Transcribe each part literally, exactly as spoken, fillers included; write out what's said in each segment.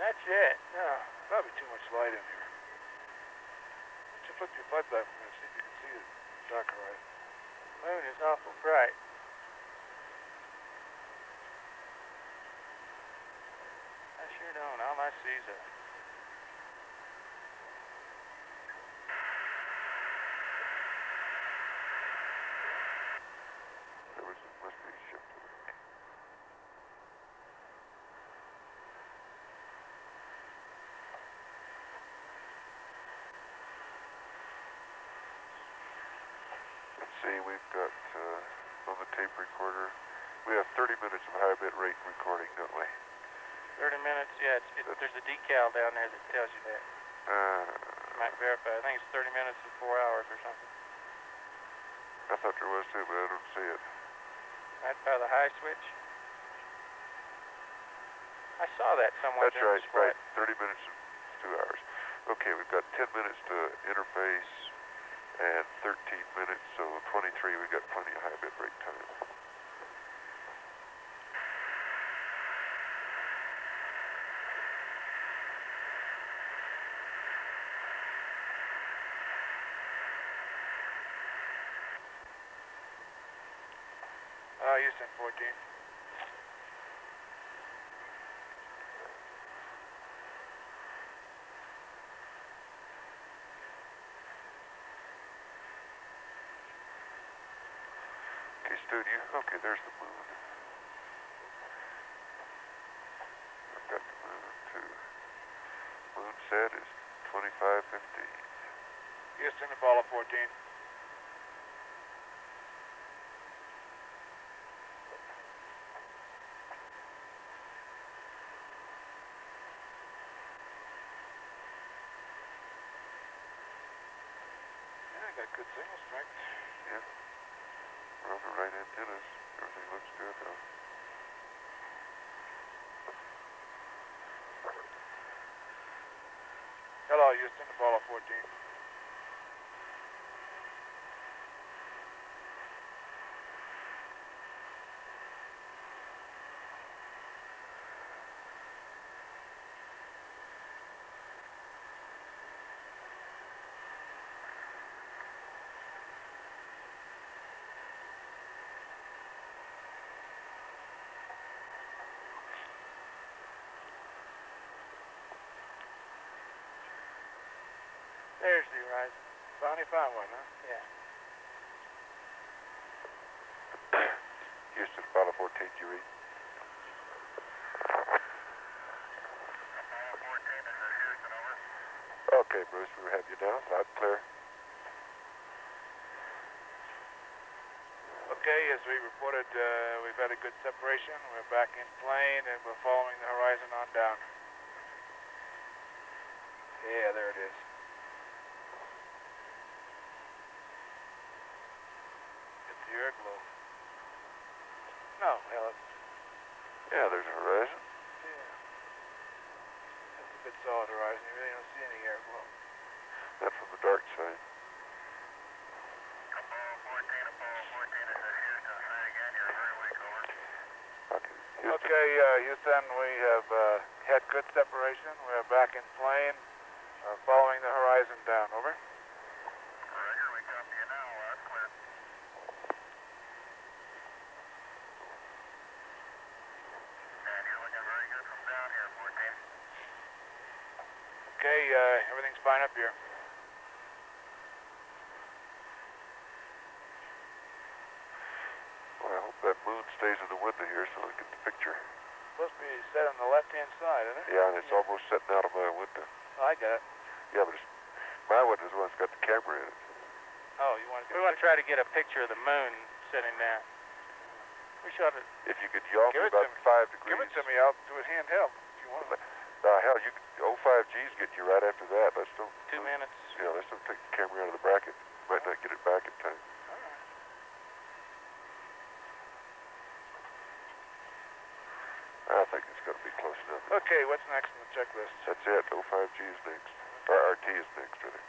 That's it. Yeah, probably too much light in here. Just flip your flood back from there, see if you can see the dark horizon. Moon is awful bright. I sure don't. All I see is a... There was, must be a ship to the right. Let's see, we've got uh, on the tape recorder, we have thirty minutes of high bit rate recording, don't we? thirty minutes, yeah, it's, it, there's a decal down there that tells you that. Uh, You might verify. I think it's thirty minutes and four hours or something. I thought there was too, but I don't see it. Right by the high switch. I saw that somewhere. That's right, right. thirty minutes and two hours. Okay, we've got ten minutes to interface and thirteen minutes, so twenty-three, we've got plenty of high bit rate time. Uh, Houston fourteen. Okay, Stu, do you, okay, there's the moon. I've got the moon too. Moon set is twenty-five fifteen. Houston, Apollo fourteen. Yeah, got good signal strength. Yeah. We're on the right antennas. Everything looks good though. Hello, Houston, Apollo fourteen. There's the horizon. Finally found one, huh? Yeah. Houston, Apollo fourteen, did you read? Apollo fourteen, this is Houston, over. Okay, Bruce, we have you down. Loud and clear. Okay, as we reported, uh, we've had a good separation. We're back in plane and we're following the horizon on down. Yeah, there it is. It's the air glow. No, hell, it's, Yeah, there's a horizon. yeah. That's a bit solid horizon. You really don't see any air glow. That's from the dark side. Apollo fourteen, Apollo fourteen, this is Houston. Say again, you're very weak, over. Okay, Houston. Okay, uh, Houston, we have uh, had good separation. We're back in plane, uh, following the horizon down. Over. Roger, we copy you now. Loud and clear. And you're looking very good from down here, fourteen. Okay, uh, everything's fine up here. Well, I hope that moon stays in the window here so we get the picture. Supposed to be set on the left-hand side, isn't it? Yeah, and it's almost setting out of my window. Oh, I got it. Yeah, but it's, my window's the one that's got the camera in it. Oh, you want to We want to try to get a picture of the moon sitting down. We shot it. If you could yaw Give me it to about me. five degrees. Give it to me. I'll do it handheld if you want. Uh, hell, you could, oh five G's get you right after that. Let's don't. Two don't- minutes. Yeah, let's don't take the camera out of the bracket. Might not get it back in time. All right. I think it's going to be close enough. Okay, what's next on the checklist? That's it. oh five G is next. Or R T is next, rather.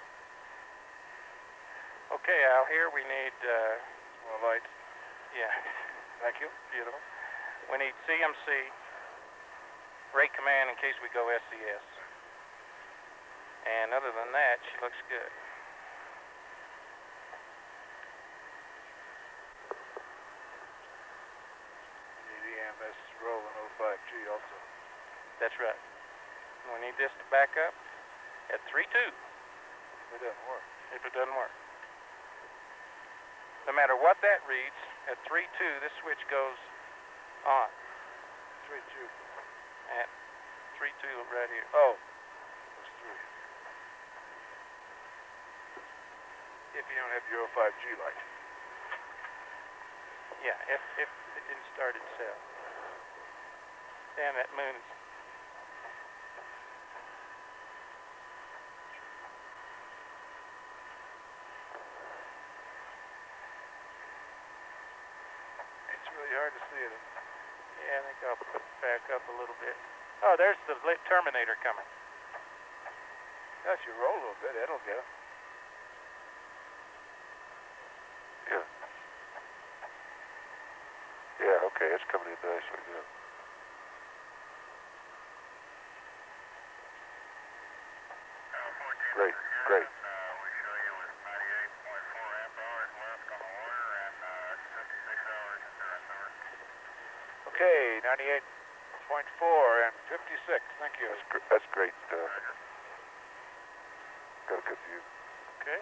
Okay, Al, here we need, uh, More lights. yeah, Thank you. beautiful. We need C M C, rate command in case we go S C S. And other than that, she looks good. Need E M S rolling oh five G also. That's right. We need this to back up at three two. It doesn't work. If it doesn't work. No matter what that reads, at three two, this switch goes on. three two. At three two right here. Oh. That's three. If you don't have your oh five G light. Yeah, if, if it didn't start itself. Damn, that moon's... It's really hard to see it. Yeah, I think I'll put it back up a little bit. Oh, there's the lit Terminator coming. That should roll a little bit. That'll get it. Yeah. Yeah, okay, it's coming in nicely now. Great, great. Uh, we show you with ninety-eight point four amp hours left on the water and uh, fifty-six hours endurance over. Okay, ninety-eight point four and fifty-six. Thank you. That's, gr that's great. Uh, got a good view. Okay.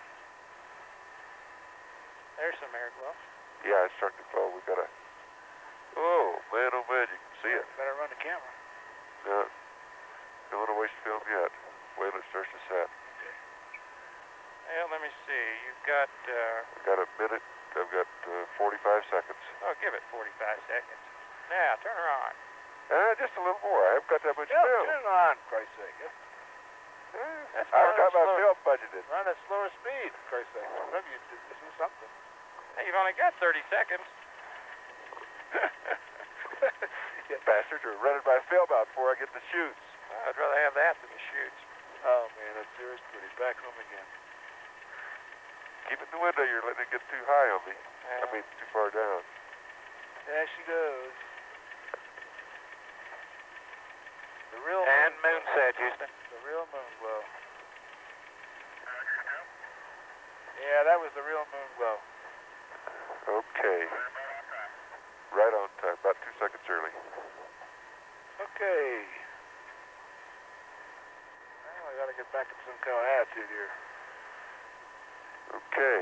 There's some air glow. Yeah, it's starting to glow. We got a... Oh, man, oh man, you can see it. Better run the camera. No, don't want to waste film yet. Wait till it starts to set. Well, let me see. You've got, uh... I've got a minute. I've got uh, forty-five seconds. oh, give it forty-five seconds. Now, turn her on. Uh, just a little more. I haven't got that much Yeah, film. turn it on, for Christ's sake. Yeah. Uh, That's I've got my slow. film budgeted. Run at slower speed, for Christ's sake. Whatever you do, do something. Hey, you've only got thirty seconds. You bastards are running my film out before I get the shoots. Well, I'd rather have that than the shoots. Oh, man, that's serious pretty. Back home again. Keep it in the window. You're letting it get too high on me. Yeah. I mean, too far down. There she goes. The real And moon, moon set, Houston. the real moon glow. Yeah, that was the real moon glow. Okay. Right on time. About two seconds early. Okay. Well, I gotta get back in some kind of attitude here. Okay.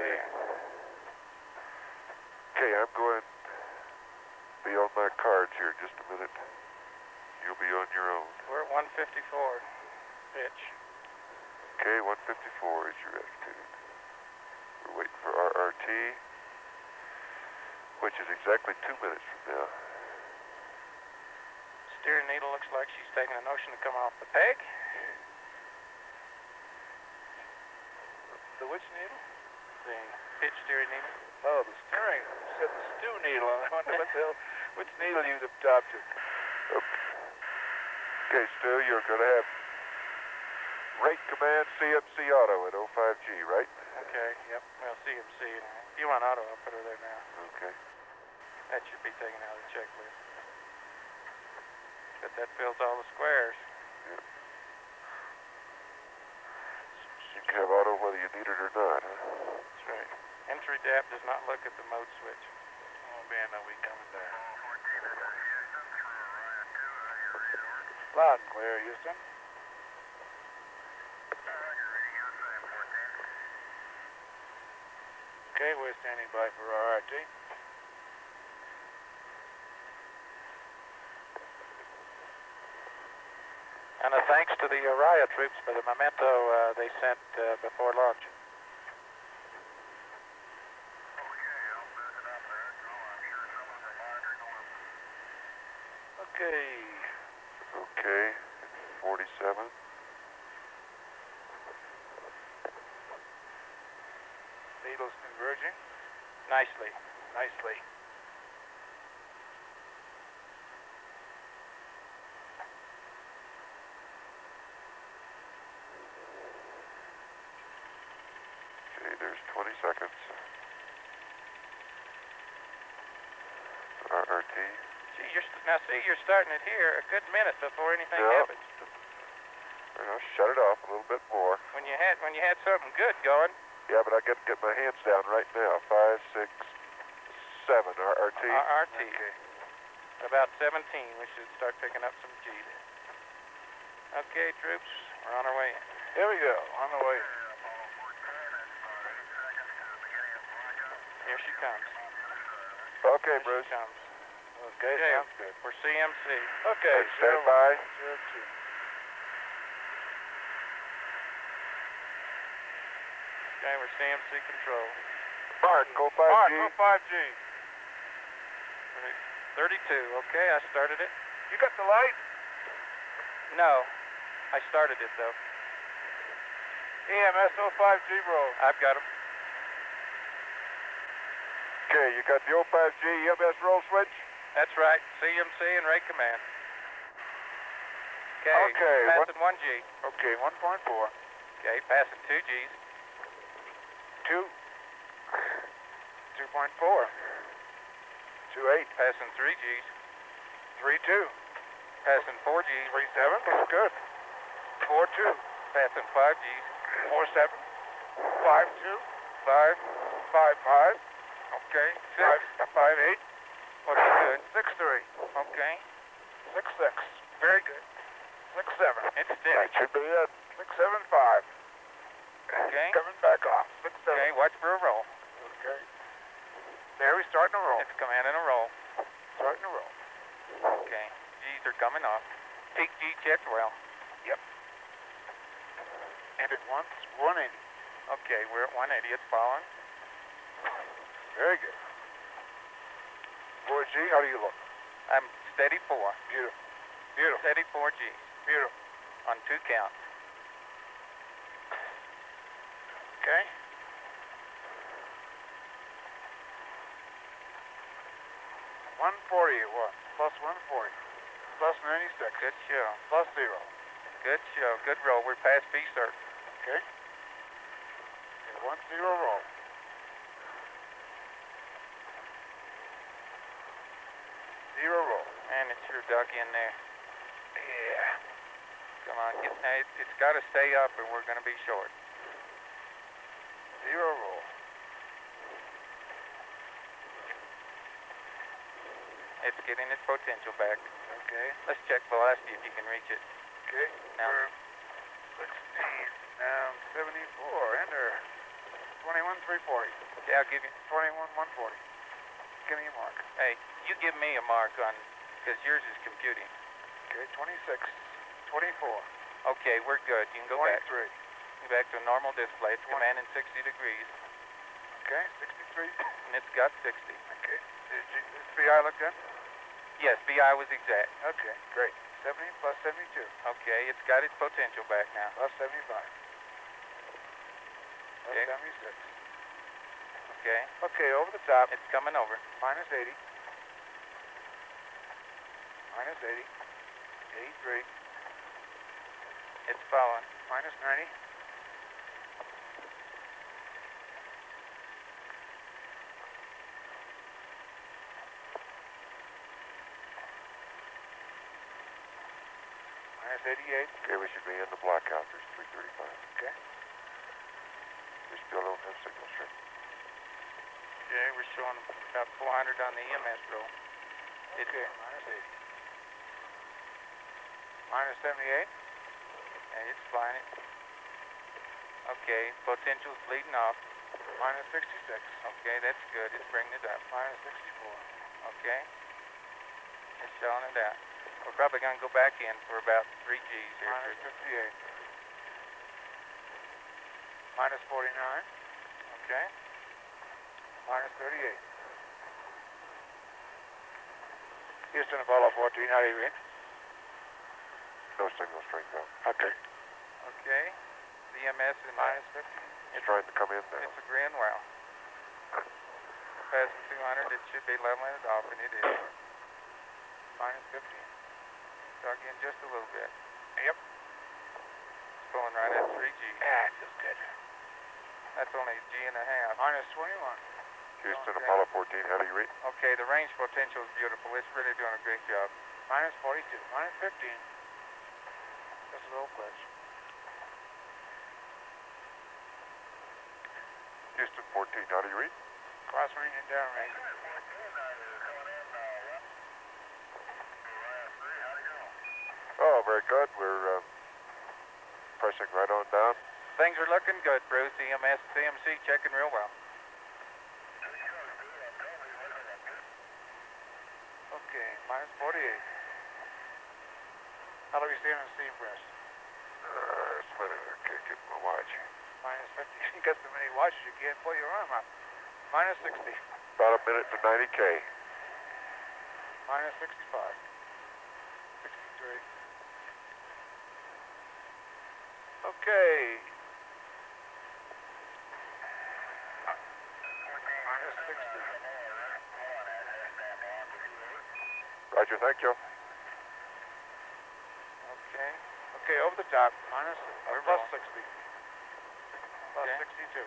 Okay, I'm going to be on my cards here in just a minute. You'll be on your own. We're at one fifty-four. Pitch. Okay, one fifty-four is your attitude. We're waiting for R R T, which is exactly two minutes from now. Steering needle looks like she's taking a notion to come off the peg. The which needle? The pitch steering needle. Oh, the steering. You said the stew needle. I wonder what the hell, which needle you've adopted. Okay, okay Stu, you're going to have rate command C M C auto at oh five G, right? Okay, yep. Well, C M C. If you want auto, I'll put her there now. Okay. That should be taken out of the checklist. But that fills all the squares. Yeah. You can have auto whether you need it or not, huh? That's right. Entry D A B does not look at the mode switch. Oh, man, are we coming down? Loud and clear, Houston. Okay, we're standing by for R R T. And a thanks to the Orion troops for the memento uh, they sent uh, before launch. Okay. Okay, forty-seven. Needles converging. Nicely. Nicely. Okay, there's twenty seconds. R R T. See, you're st- now see, you're starting it here a good minute before anything Yeah. happens. You know, shut it off a little bit more. When you had when you had something good going, Yeah, but I got to get my hands down right now. Five, six, seven. R R T. R R T. Okay. About seventeen, we should start picking up some G's. Okay, troops, we're on our way in. Here we go, on the way. Here she comes. Okay, Here Bruce. she comes. Okay, Okay, sounds good. we're C M C. Okay, Hey, stand by. Zero two. Okay, we're C M C control. Mark, go five Mark, G. go five G. thirty-two, okay, I started it. You got the light? No, I started it though. E M S oh five G roll. I've got him. Okay, you got the oh five G E M S roll switch? That's right, C M C and rate command. Okay, Okay, passing one G. Okay, one point four. Okay, passing two G's. Two. two point four. Two eight. Passing three G's. Three two. Passing four G's. Three seven. That's good. Four two. Passing five G's. Four seven. Five two. Five. Five five. Okay. Five Six. five eight. Looking good. Six three. Okay. Six six. Very good. Six seven. It's That steady. should be it. Six seven five. Okay. Coming back off. Six seven. Okay, watch for a roll. Okay. There we starting to roll. It's commanding a roll. Starting to roll. Okay. G's are coming off. Peak G checked well. And at once one eighty. Okay, we're at one eighty. It's following. Very good. Four G, how do you look? I'm steady four. Beautiful. Beautiful. Steady four G's Beautiful. on two counts. Okay. One forty at what? Plus one forty. Plus ninety six. Good show. Plus zero. Good show. Good roll. We're past B cert. Okay. Okay, one zero roll. Zero roll. And it's your duck in there. Yeah. Come on. Get, now it, it's got to stay up or we're going to be short. Zero roll. It's getting its potential back. Okay. Let's check velocity if you can reach it. Okay. Now. We're sixteen. Now seventy-four. Enter. Twenty-one three forty. Okay, I'll give you. Twenty-one one forty. Give me a mark. Hey, you give me a mark on, because yours is computing. Okay. Twenty-six. Twenty-four. Okay, we're good. You can go back. Twenty-three. Go back to a normal display. It's Twenty. commanding sixty degrees, Okay. Sixty-three. and it's got sixty. Okay. Is G- is B I looked in? Yes, B I was exact. Okay. Great. Seventy plus seventy-two. Okay, it's got its potential back now. Plus seventy-five. Plus Okay. seventy-six. Okay, Okay. Over the top. it's coming over. Minus eighty. Minus eighty. eighty-three. It's following. Minus ninety. Minus eighty-eight. Okay, we should be in the blackout. There's three thirty-five. Okay. We still don't have signal strength. Okay, we're showing about four hundred on the E M S roll. It's, Okay. Minus eighty. Minus seventy-eight. and it's flying it. Okay, potential's bleeding off. Minus sixty-six. Okay, that's good. It's bringing it up. Minus sixty-four. Okay, it's showing it out. We're probably going to go back in for about three G's here. Minus fifty-eight. Minus forty-nine. Okay, Minus thirty-eight. Houston, Apollo fourteen, how do you read? No signal strength out. Okay. okay. The E M S is Minus fifteen. It's trying to come in now. It's agreeing well. Passing two hundred, it should be leveling it off, and it is. Minus fifteen. Dug in just a little bit. Yep. It's pulling right at three G. Ah, feels good. That's only a G and a half. Minus twenty-one. Houston, Okay. Apollo fourteen, how do you read? Okay, the range potential is beautiful. It's really doing a great job. Minus forty-two, minus fifteen. Just a little push. Houston fourteen, how do you read? Cross range and down range. Oh, very good. We're uh, pressing right on down. Things are looking good, Bruce. E M S, C M C checking real well. Okay, minus forty-eight. How do we stay on the steam press? Uh, it's better. Okay, get my watch. Minus fifty. You got so many watches you can't pull your arm up. Minus sixty. About a minute to ninety K. Minus sixty-five. sixty-three. Okay. Minus sixty. Roger, thank you. Okay. Okay, over the top. Minus, or plus sixty. Plus Okay. sixty-two.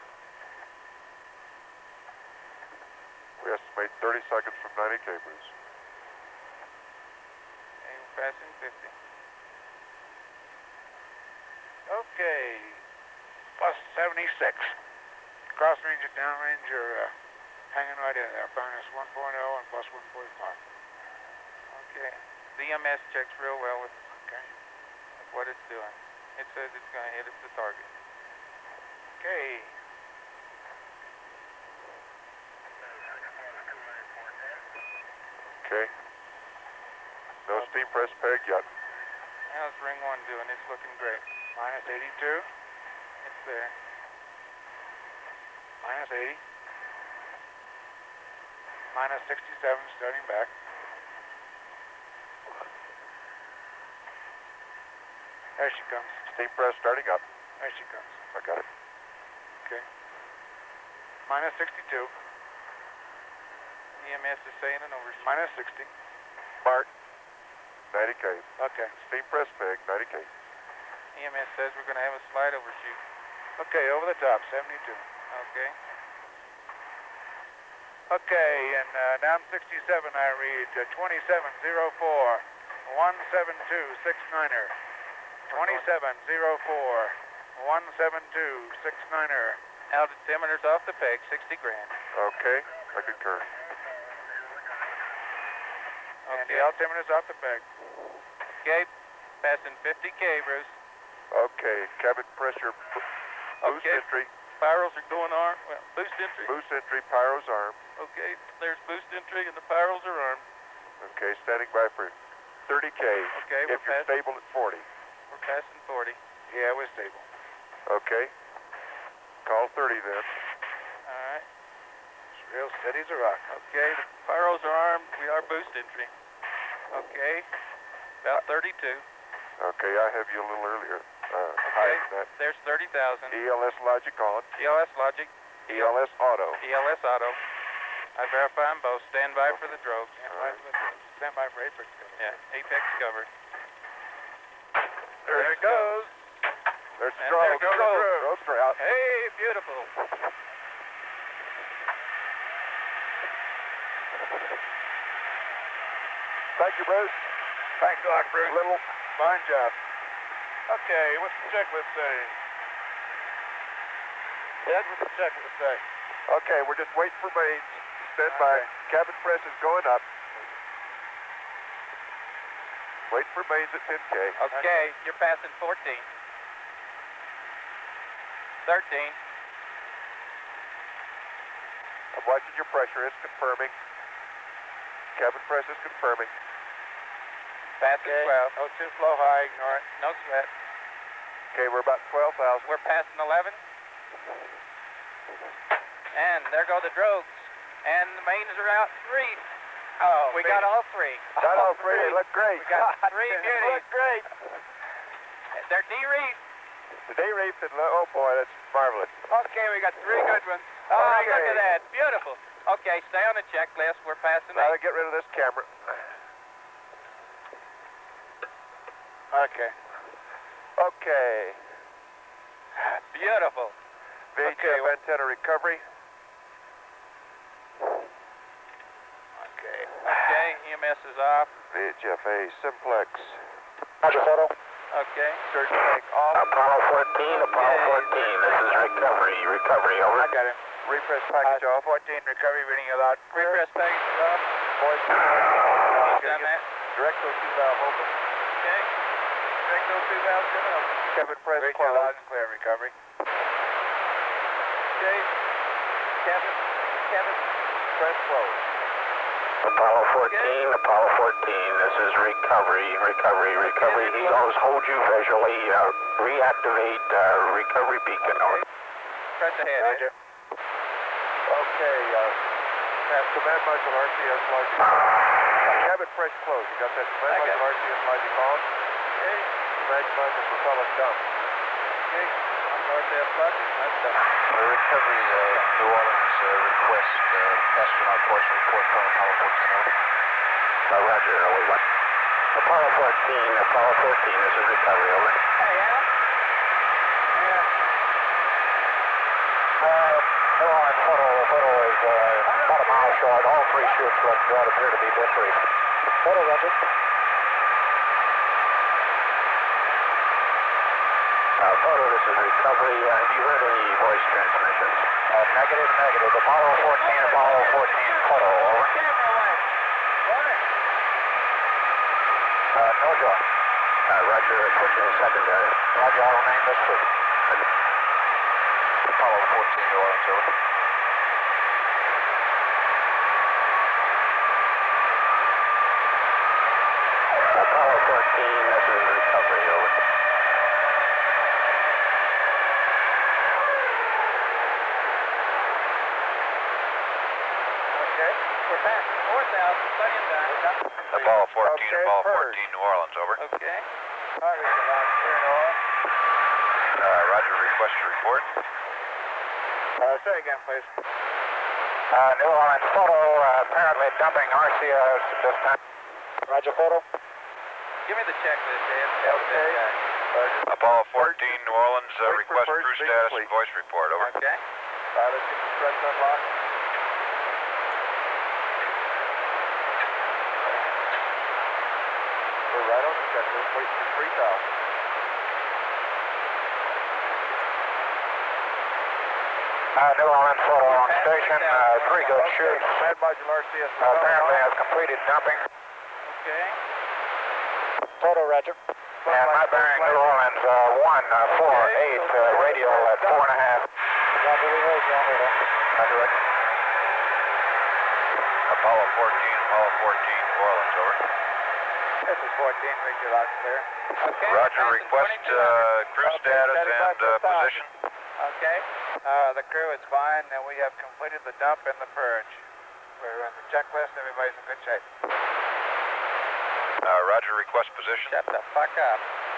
We estimate thirty seconds from ninety K, Bruce. And we're passing fifty. Okay. Plus seventy-six. Cross range and down range are uh, hanging right in there. Minus one point oh and plus one forty-five. Okay. The E M S checks real well with, Okay. with what it's doing. It says it's going to hit it the target. Okay. Okay. No steam press peg yet. How's ring one doing? It's looking great. Minus eighty-two. It's there. Minus eighty. Minus sixty-seven, starting back. There she comes. Steam press starting up. There she comes. I got it. Okay. Minus sixty-two. E M S is saying an overshoot. Minus sixty. Mark. ninety K. Okay. Steam press peg, ninety K. E M S says we're going to have a slight overshoot. Okay, over the top, seventy-two. Okay. Okay, and uh, down sixty-seven I read uh, twenty-seven oh four, one seven two six niner. twenty-seven oh four, one seven two six niner. Altimeter's off the peg, sixty grand. Okay, I concur. And the Okay. altimeter's off the peg. Okay. Passing fifty K, Bruce. Okay, cabin pressure, b- boost Okay. entry, Pyros are going arm. Well, boost entry. boost entry, pyro's arm. Okay. There's boost entry and the pyros are armed. Okay, standing by for thirty K. Okay, we're If you're passing. stable at forty. We're passing forty. Yeah, we're stable. Okay. Call thirty then. All right. It's real steady as a rock. Okay. The pyros are armed. We are boost entry. Okay. About thirty-two. Okay, I have you a little earlier. Uh, higher than that. There's thirty thousand. E L S Logic on. E L S Logic. E L S Auto. E L S Auto. I verify them both. Stand by for the drogues. Stand by for the drones. Stand by for Apex cover. Yeah. Apex covered. There, There it goes. There's the And drogue. there goes the drogue. Drogues are out. Hey, beautiful. Thank you, Bruce. Thanks a lot, Bruce. Little. Fine job. Okay, what's the checklist say? Ed, what's the checklist say? Okay, we're just waiting for mains. Stand by. Okay. Cabin press is going up. Wait for mains at ten K. Okay. You're passing fourteen. thirteen. I'm watching your pressure. It's confirming. Cabin press is confirming. Passing Okay. twelve. No too flow high, ignore it. No sweat. Okay, we're about twelve thousand. We're passing eleven. And there go the drogues. And the mains are out three. Oh, We got all three. Got all three. They look great. We got three They beauties. look great. They're de-reefed. They reefed and lo- oh boy, that's marvelous. Okay, we got three good ones. All right, look at that. Beautiful. Okay, stay on the checklist. We're passing Now to eight. get rid of this camera. Okay. Okay. Beautiful. V H F Okay, well- antenna recovery. E M S is off. V H F A Simplex. Roger, photo. Okay. Search tank off. Apollo fourteen, Apollo fourteen, this is recovery, recovery, over. I got him. Refresh package off. fourteen, recovery, reading you loud. Refresh package is off. Voice. He's done that. Direct O two valve open. Okay. Direct O two valve good open. Cabin press Read you closed. loud and clear, recovery. Okay. Cabin, cabin. Press closed. Apollo fourteen, Apollo fourteen, this is recovery, recovery, recovery. He goes, hold you visually, uh, reactivate uh, recovery beacon. Over. Press ahead. Roger. Okay, uh, uh, command module R C S logic. Cabin press closed. You got that? Command I got module R C S logic on. Okay. Command module propellant dump. Okay. On R C S logic. That's done. The recovery, uh, New Orleans uh, request uh, astronaut voice report from Apollo fourteen. Uh, roger, we went. Apollo fourteen, Apollo fourteen, this is recovery, over. Hey, Al. Yeah. Uh, New Orleans photo, photo is uh, about a mile short. All three shoots look what appear to be discrete. Photo, roger. Uh, photo, this is recovery. Uh, have you heard any voice transmissions? Uh, negative, negative. Apollo fourteen, Apollo fourteen, photo, over. Camera away. What? Uh, no joy. Uh, roger, pushing secondary. Roger, I'll remain discrete. Apollo fourteen, New Orleans, over. Apollo fourteen, this is recovery, over. Okay. We're past four thousand. Plenty of time. Apollo fourteen, Okay, Apollo purge. fourteen, New Orleans, over. Okay. All right, Richard, loud and clear, New Orleans. Uh, roger, request to report. Uh, say again, please. Uh, New Orleans photo, uh, apparently dumping R C S this time. Roger, photo. Give me the checklist, Ed. Tell me that guy. Apollo fourteen, New Orleans, uh, Wait for request first crew big status fleet. and voice report, over. Okay. Uh, let's get the stress unlocked. We're right on the checklist, waiting for three thousand. Uh, New Orleans photo on station, uh, three good shoots. Command module R C S. Uh, apparently has completed dumping. Okay. Photo, Roger. And my bearing, New Orleans, uh, one, uh, four, eight, uh, radial at four and a half. Roger, we heard you, over there. Roger, Roger. Apollo fourteen, Apollo fourteen, New Orleans, over. This is fourteen, read you loud and clear. Okay. Roger, passing request twenty-two uh, hundred. crew Okay, status steady back and to uh, one thousand. position. Okay. Uh, the crew is fine, and we have completed the dump and the purge. We're on the checklist, everybody's in good shape. Uh, roger, request position. Shut the fuck up.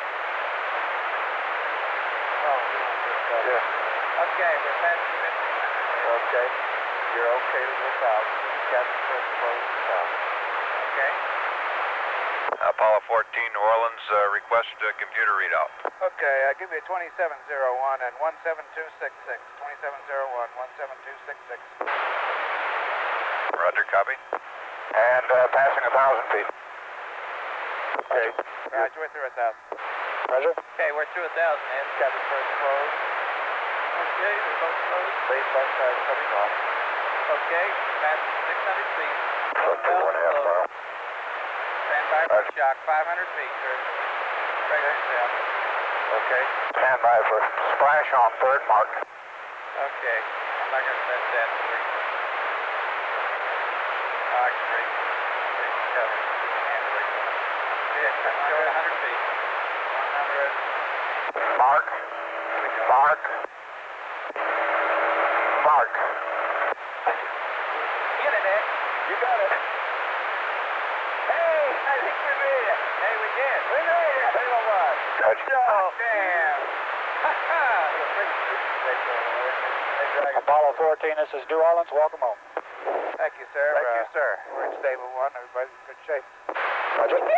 Oh, Yeah. Okay, we're passing fifteen hundred. Okay. You're okay to go south. Cabin press closed to south. Okay. Apollo fourteen, New Orleans, uh, request uh, computer readout. Okay, I'll give you twenty-seven oh one and one seven two six six. twenty-seven oh one, one seven two six six. Roger, copy. And uh, passing a thousand feet. Okay. Roger, we're through a thousand. Roger. Okay, we're through a thousand, Ed. Cabin first closed. Okay, we're both closed. Base bus tires coming off. Okay, passing six hundred feet. One, two, one and a half mile. Stand by for shock, five hundred feet, sir. Regular yourself. Okay. Stand by for splash on third mark. Okay, I'm not going to set that for you. Mark three. Three, cover. And three. Yeah, come on, one hundred feet. one hundred. Mark. Mark. Mark. Get it, Ed. You got it. Hey, I think we made it. Hey, we did. We made it. Tell you what. Good job. Damn. Ha-ha. Apollo fourteen, this is New Orleans. Welcome home. Thank you, sir. Thank uh, you, sir. We're in stable one. Everybody's in good shape. Roger. Roger.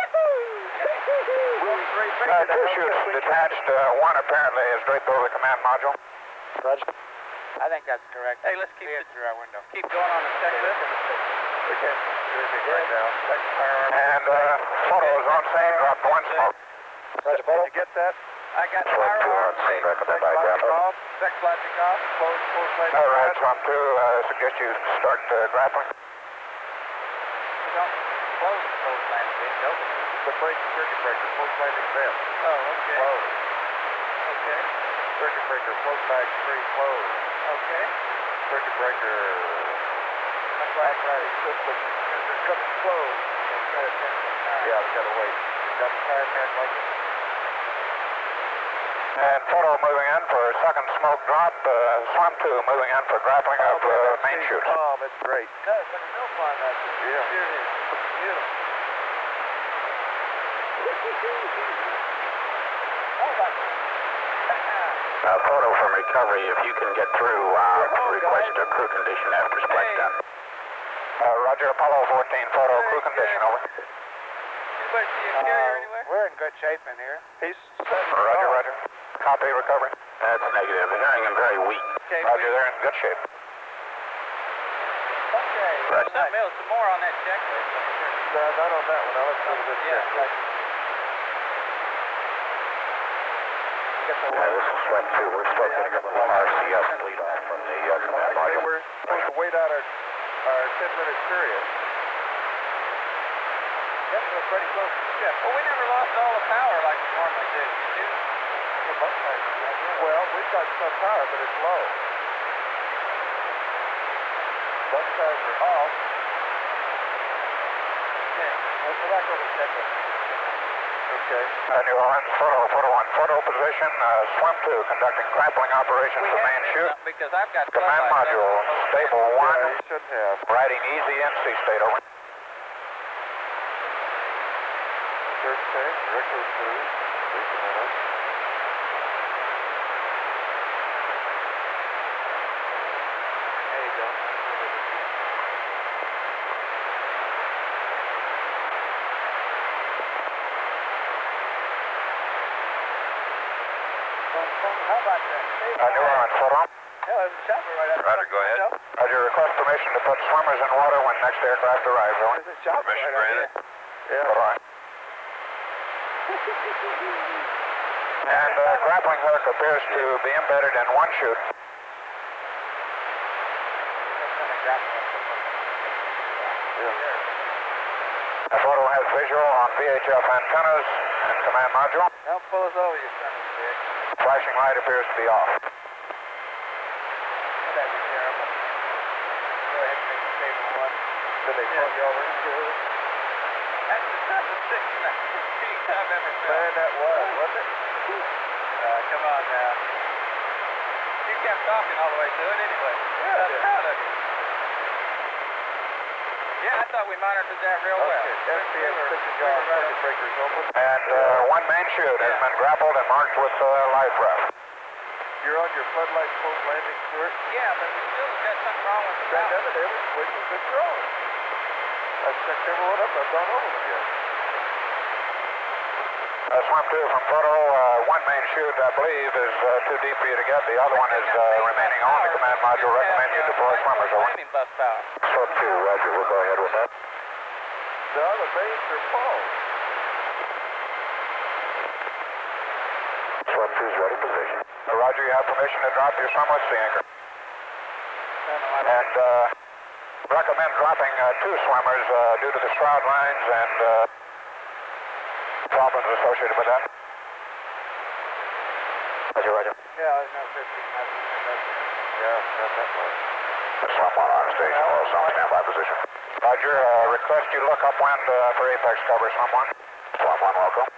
Uh, two shoots detached. Uh, one apparently is straight over the command module. Roger. I think that's correct. Hey, let's keep See it the- through our window. Keep going on the checklist. We can't do anything right now. And uh, photos on scene, drop one smoke. Roger, Did you get that? I got Swim two firearms. on scene, recommend Sex I grab logic her. off, sex logic off, close, close landing. All right, Swim two, uh, suggest you start uh, grappling. We don't close the close landing gate. Open it. The brake, circuit breaker, close landing left. Oh, okay. Close. Okay. Circuit breaker, float bag three, close. Okay. Circuit breaker. That's right. Right, system, it's coming close. Yeah, we gotta wait. Got the tire pad light. And photo moving in for second smoke drop. Uh, Swim two moving in for grappling of uh, main chute. Oh, that's great. No, it's like a real fun out there. Yeah. Sure it is. Beautiful. How about that? Uh, photo from recovery. If you can get through, uh, request a crew condition after splashdown. Uh, Roger, Apollo fourteen, photo crew condition, over. Anybody see a carrier anywhere? We're in good shape in here. He's Roger, Roger. Copy, recovery. That's negative. Hearing him very weak. Okay, Roger, we- they're in good shape. Okay. Right. Something else, some more on that checklist. No, not on that one. Now let's go to this Yeah, checklist. like, Yeah, this is Swim two. We're still getting a R C S lead off from the uh, command Okay, module. we're supposed to wait out our, our ten minute period. Yep, we're pretty close to the ship. Well, we never lost all the power like we normally do. We do. Well, we've got some power, but it's low. Bus tires are off. Okay, let's go back over the checklist. Okay. Uh, New Orleans, photo, photo one, photo position, uh, Swim two, conducting grappling operations We for have main to do chute. something because I've got Command floodlights module, up. stable Yeah, one, you should have. riding easy N C state, over. Third tank, Recto two. Wait a minute. There you go. How about that? Uh, New Orleans, photo. Yeah, there's a chopper right up Roger, go ahead. Roger, request permission to put swimmers in water when next aircraft arrives, over. There's a chopper Permission right granted. up there. Yeah. Photo one. And uh, grappling hook appears to be embedded in one chute. The photo has visual on V H F antennas and command module. Don't pull us over, you son of a bitch. Flashing light appears to be off. That'd be terrible. Go ahead and make the table one. Did they pull you over? That's the toughest six feet I've ever Man, felt. that was, wasn't it? Uh, come on now. You kept talking all the way through it anyway. Yeah, I I'm did. proud of you. Yeah, I thought we monitored that real well. Okay, S P S We were- picture we job, were right circuit on- breakers open. And uh, one main chute has been grappled and marked with uh, life raft. You're on your floodlight post landing, Stuart? Yeah, but we still got something wrong with the That valve. never did. Which is good wrong. I've checked every one up. I've gone over them again. Uh, Swim two from photo, uh, one main chute, I believe, is uh, too deep for you to get. The other one is uh, remaining on the command module. Recommend you deploy swimmers, over. Landing bus power. Swim two, roger, we'll go ahead with that. No, the mains are full. Swim two's ready position. Uh, roger, you have permission to drop your swim with the anchor. And uh, recommend dropping uh, two swimmers uh, due to the shroud lines and uh, problems associated with that. Roger, roger. Yeah, there's no fifteen. Yeah, not that much. Swim one on station, also on standby position. Roger, uh, request you look upwind uh, for apex cover, swim one. Swim one, welcome.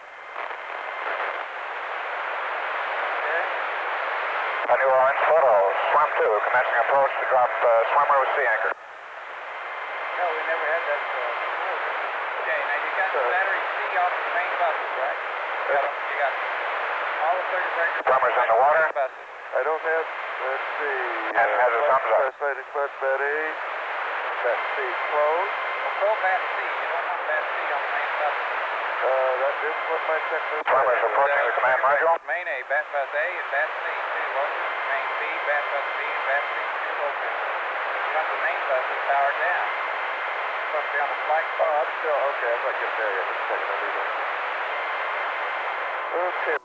A New Orleans photo, swim two, commencing approach to drop uh, swimmer with sea anchor. No, we never had that before. Okay, now you got the battery C off the main buses, right? You got, 'em- you got all the circuit breakers. Swimmers in the water. Buses. I don't have, let's see. And has a thumbs up. Sliding clutch bed A. Bat C closed. Well, pull bat C. You don't want bat C on the main buses. Uh, that is what my checklist Swimmers approaching the command module. Main A, bat bus A, and bat C, two local. Main B, bat bus B, and Vaseline too open. You want the main bus is powered down. It's supposed to be on the flag Oh, pole. I'm still, okay, I'm not getting there yet. Just a second, I'll do that. Okay,